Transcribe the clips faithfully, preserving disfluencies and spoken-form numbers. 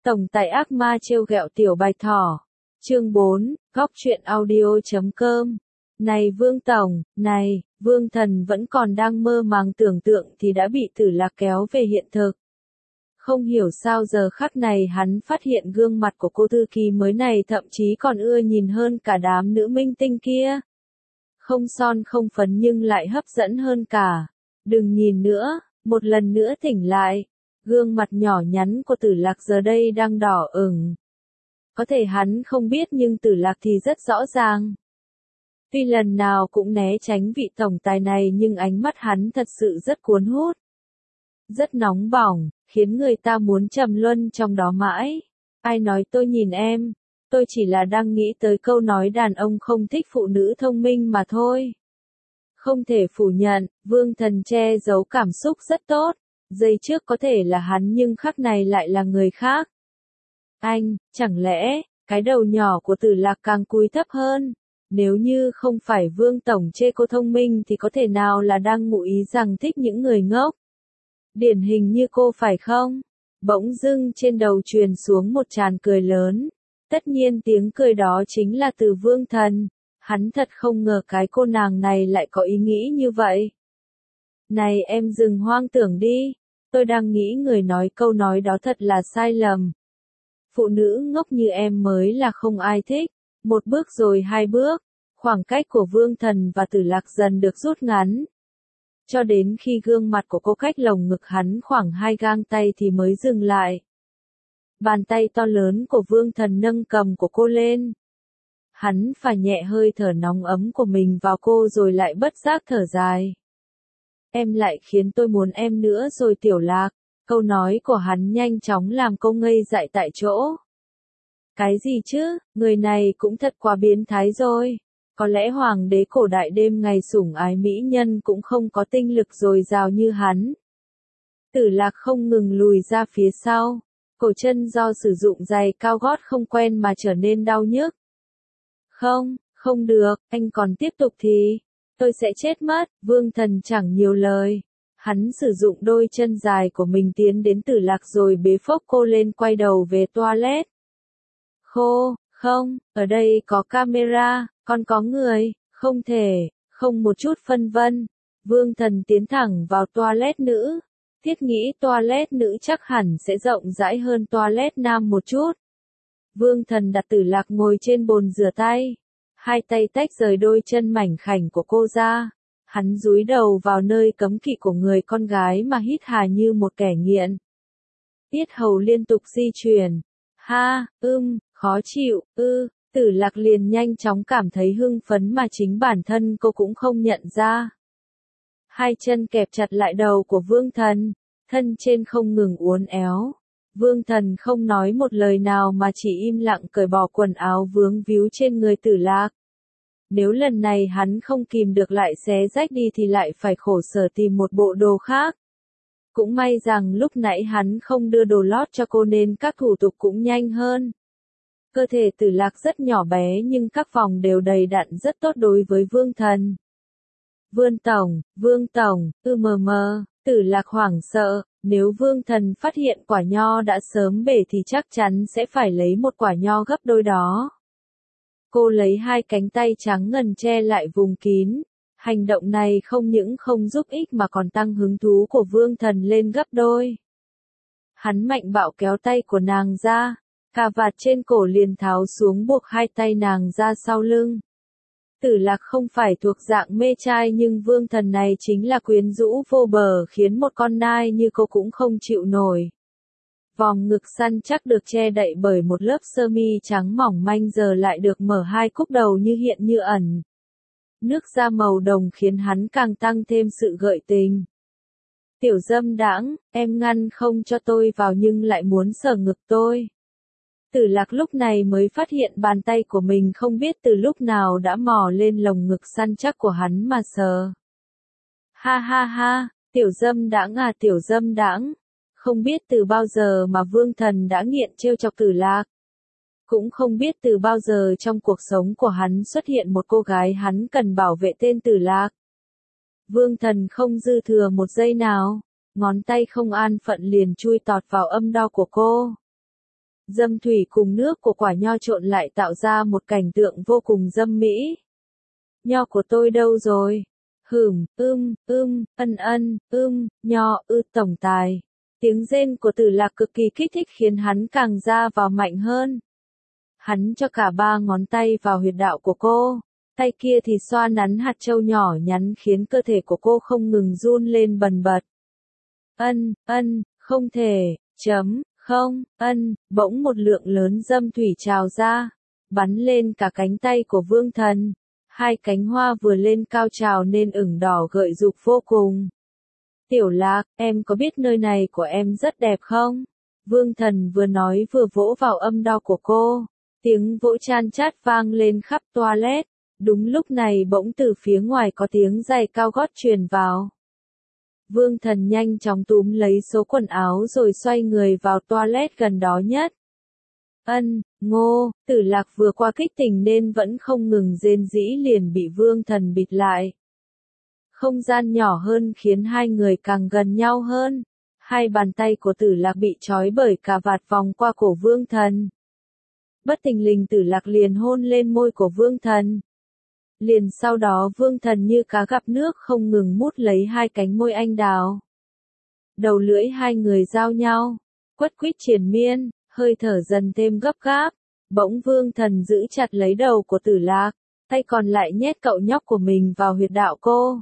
Tổng tài ác ma trêu ghẹo tiểu bạch thỏ. Chương bốn, góc truyện audio chấm com. Này Vương Tổng, này, Vương Thần vẫn còn đang mơ màng tưởng tượng thì đã bị Tử Lạc kéo về hiện thực. Không hiểu sao giờ khắc này hắn phát hiện gương mặt của cô thư ký mới này thậm chí còn ưa nhìn hơn cả đám nữ minh tinh kia. Không son không phấn nhưng lại hấp dẫn hơn cả. Đừng nhìn nữa, một lần nữa tỉnh lại. Gương mặt nhỏ nhắn của Tử Lạc giờ đây đang đỏ ửng. Có thể hắn không biết nhưng Tử Lạc thì rất rõ ràng. Tuy lần nào cũng né tránh vị tổng tài này nhưng ánh mắt hắn thật sự rất cuốn hút. Rất nóng bỏng, khiến người ta muốn trầm luân trong đó mãi. Ai nói tôi nhìn em, tôi chỉ là đang nghĩ tới câu nói đàn ông không thích phụ nữ thông minh mà thôi. Không thể phủ nhận, Vương Thần che giấu cảm xúc rất tốt. Giây trước có thể là hắn nhưng khắc này lại là người khác. Anh, chẳng lẽ, cái đầu nhỏ của Tử Lạc càng cúi thấp hơn? Nếu như không phải Vương Tổng chê cô thông minh thì có thể nào là đang ngụ ý rằng thích những người ngốc? Điển hình như cô phải không? Bỗng dưng trên đầu truyền xuống một tràng cười lớn. Tất nhiên tiếng cười đó chính là từ Vương Thần. Hắn thật không ngờ cái cô nàng này lại có ý nghĩ như vậy. Này em dừng hoang tưởng đi. Tôi đang nghĩ người nói câu nói đó thật là sai lầm. Phụ nữ ngốc như em mới là không ai thích. Một bước rồi hai bước. Khoảng cách của Vương Thần và Tử Lạc dần được rút ngắn. Cho đến khi gương mặt của cô cách lồng ngực hắn khoảng hai gang tay thì mới dừng lại. Bàn tay to lớn của Vương Thần nâng cầm của cô lên. Hắn phả nhẹ hơi thở nóng ấm của mình vào cô rồi lại bất giác thở dài. Em lại khiến tôi muốn em nữa rồi Tiểu Lạc. Câu nói của hắn nhanh chóng làm cô ngây dại tại chỗ. Cái gì chứ, người này cũng thật quá biến thái rồi. Có lẽ hoàng đế cổ đại đêm ngày sủng ái mỹ nhân cũng không có tinh lực dồi dào như hắn. Tử Lạc không ngừng lùi ra phía sau. Cổ chân do sử dụng giày cao gót không quen mà trở nên đau nhức. Không, không được, anh còn tiếp tục thì tôi sẽ chết mất. Vương Thần chẳng nhiều lời. Hắn sử dụng đôi chân dài của mình tiến đến Tử Lạc rồi bế phốc cô lên quay đầu về toilet. Khô, không, ở đây có camera, còn có người, không thể, không một chút phân vân. Vương Thần tiến thẳng vào toilet nữ. Thiết nghĩ toilet nữ chắc hẳn sẽ rộng rãi hơn toilet nam một chút. Vương Thần đặt Tử Lạc ngồi trên bồn rửa tay. Hai tay tách rời đôi chân mảnh khảnh của cô ra. Hắn dúi đầu vào nơi cấm kỵ của người con gái mà hít hà như một kẻ nghiện. Tiết hầu liên tục di chuyển. Ha, ưm, khó chịu, ư, Tử Lạc liền nhanh chóng cảm thấy hưng phấn mà chính bản thân cô cũng không nhận ra. Hai chân kẹp chặt lại đầu của Vương Thần, thân trên không ngừng uốn éo. Vương Thần không nói một lời nào mà chỉ im lặng cởi bỏ quần áo vướng víu trên người Tử Lạc. Nếu lần này hắn không kìm được lại xé rách đi thì lại phải khổ sở tìm một bộ đồ khác. Cũng may rằng lúc nãy hắn không đưa đồ lót cho cô nên các thủ tục cũng nhanh hơn. Cơ thể Tử Lạc rất nhỏ bé nhưng các phòng đều đầy đặn rất tốt đối với Vương Thần. Vương Tổng, Vương Tổng, ư mờ mờ, Tử Lạc hoảng sợ, nếu Vương Thần phát hiện quả nho đã sớm bể thì chắc chắn sẽ phải lấy một quả nho gấp đôi đó. Cô lấy hai cánh tay trắng ngần che lại vùng kín. Hành động này không những không giúp ích mà còn tăng hứng thú của Vương Thần lên gấp đôi. Hắn mạnh bạo kéo tay của nàng ra. Cà vạt trên cổ liền tháo xuống buộc hai tay nàng ra sau lưng. Tử Lạc không phải thuộc dạng mê trai nhưng Vương Thần này chính là quyến rũ vô bờ khiến một con nai như cô cũng không chịu nổi. Vòng ngực săn chắc được che đậy bởi một lớp sơ mi trắng mỏng manh giờ lại được mở hai cúc đầu như hiện như ẩn. Nước da màu đồng khiến hắn càng tăng thêm sự gợi tình. Tiểu dâm đãng, em ngăn không cho tôi vào nhưng lại muốn sờ ngực tôi. Tử Lạc lúc này mới phát hiện bàn tay của mình không biết từ lúc nào đã mò lên lồng ngực săn chắc của hắn mà sờ. Ha ha ha, tiểu dâm đãng à tiểu dâm đãng. Không biết từ bao giờ mà Vương Thần đã nghiện trêu chọc Tử Lạc. Cũng không biết từ bao giờ trong cuộc sống của hắn xuất hiện một cô gái hắn cần bảo vệ tên Tử Lạc. Vương Thần không dư thừa một giây nào, ngón tay không an phận liền chui tọt vào âm đạo của cô. Dâm thủy cùng nước của quả nho trộn lại tạo ra một cảnh tượng vô cùng dâm mỹ. Nho của tôi đâu rồi? Hửm, ưm, ưm, ân ân, ưm, nho, ư tổng tài. Tiếng rên của Tử Lạc cực kỳ kích thích khiến hắn càng ra vào mạnh hơn. Hắn cho cả ba ngón tay vào huyệt đạo của cô, tay kia thì xoa nắn hạt châu nhỏ nhắn khiến cơ thể của cô không ngừng run lên bần bật. Ân, ân, không thể, chấm, không, ân, bỗng một lượng lớn dâm thủy trào ra, bắn lên cả cánh tay của Vương Thần. Hai cánh hoa vừa lên cao trào nên ửng đỏ gợi dục vô cùng. Tiểu Lạc, em có biết nơi này của em rất đẹp không? Vương Thần vừa nói vừa vỗ vào âm đo của cô. Tiếng vỗ chan chát vang lên khắp toilet. Đúng lúc này bỗng từ phía ngoài có tiếng giày cao gót truyền vào. Vương Thần nhanh chóng túm lấy số quần áo rồi xoay người vào toilet gần đó nhất. Ân, Ngô, Tử Lạc vừa qua kích tình nên vẫn không ngừng rên rỉ liền bị Vương Thần bịt lại. Không gian nhỏ hơn khiến hai người càng gần nhau hơn. Hai bàn tay của Tử Lạc bị trói bởi cà vạt vòng qua cổ Vương Thần. Bất thình lình Tử Lạc liền hôn lên môi của Vương Thần. Liền sau đó Vương Thần như cá gặp nước không ngừng mút lấy hai cánh môi anh đào. Đầu lưỡi hai người giao nhau, quất quýt triền miên, hơi thở dần thêm gấp gáp. Bỗng Vương Thần giữ chặt lấy đầu của Tử Lạc, tay còn lại nhét cậu nhóc của mình vào huyệt đạo cô.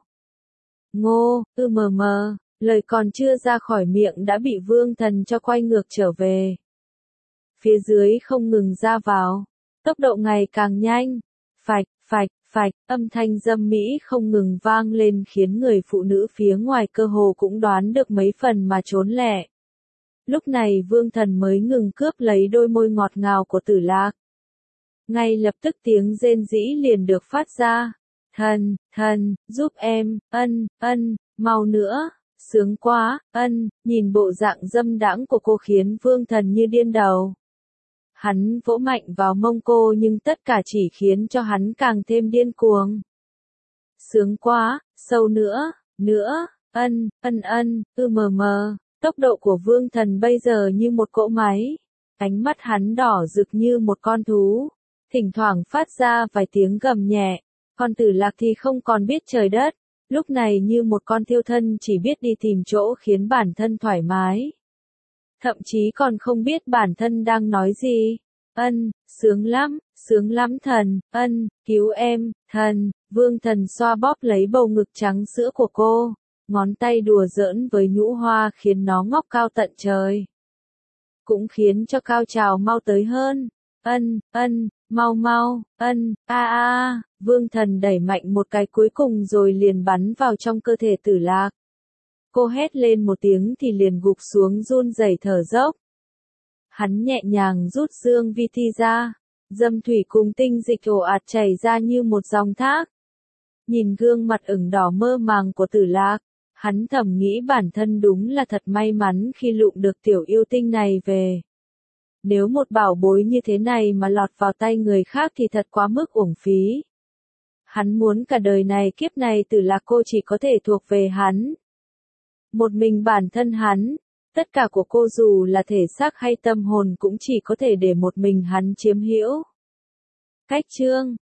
Ngô, ư mờ mờ, lời còn chưa ra khỏi miệng đã bị Vương Thần cho quay ngược trở về. Phía dưới không ngừng ra vào, tốc độ ngày càng nhanh, phạch, phạch, phạch, âm thanh dâm mỹ không ngừng vang lên khiến người phụ nữ phía ngoài cơ hồ cũng đoán được mấy phần mà trốn lẹ. Lúc này Vương Thần mới ngừng cướp lấy đôi môi ngọt ngào của Tử Lạc. Ngay lập tức tiếng rên rỉ liền được phát ra. Thần, thần, giúp em, ân, ân, mau nữa, sướng quá, ân, nhìn bộ dạng dâm đãng của cô khiến Vương Thần như điên đầu. Hắn vỗ mạnh vào mông cô nhưng tất cả chỉ khiến cho hắn càng thêm điên cuồng. Sướng quá, sâu nữa, nữa, ân, ân ân, ư mờ mờ, tốc độ của Vương Thần bây giờ như một cỗ máy. Ánh mắt hắn đỏ rực như một con thú, thỉnh thoảng phát ra vài tiếng gầm nhẹ. Còn Tử Lạc thì không còn biết trời đất, lúc này như một con thiêu thân chỉ biết đi tìm chỗ khiến bản thân thoải mái. Thậm chí còn không biết bản thân đang nói gì. Ân, sướng lắm, sướng lắm thần, ân, cứu em, thần. Vương Thần xoa bóp lấy bầu ngực trắng sữa của cô, ngón tay đùa giỡn với nhũ hoa khiến nó ngóc cao tận trời. Cũng khiến cho cao trào mau tới hơn. Ân, ân, mau mau, ân, a a, Vương Thần đẩy mạnh một cái cuối cùng rồi liền bắn vào trong cơ thể Tử Lạc. Cô hét lên một tiếng thì liền gục xuống run rẩy thở dốc. Hắn nhẹ nhàng rút dương vi thi ra, dâm thủy cùng tinh dịch ồ ạt chảy ra như một dòng thác. Nhìn gương mặt ửng đỏ mơ màng của Tử Lạc, hắn thầm nghĩ bản thân đúng là thật may mắn khi lụm được tiểu yêu tinh này về. Nếu một bảo bối như thế này mà lọt vào tay người khác thì thật quá mức uổng phí. Hắn muốn cả đời này kiếp này Tử Lạc cô chỉ có thể thuộc về hắn. Một mình bản thân hắn, tất cả của cô dù là thể xác hay tâm hồn cũng chỉ có thể để một mình hắn chiếm hữu. Cách chương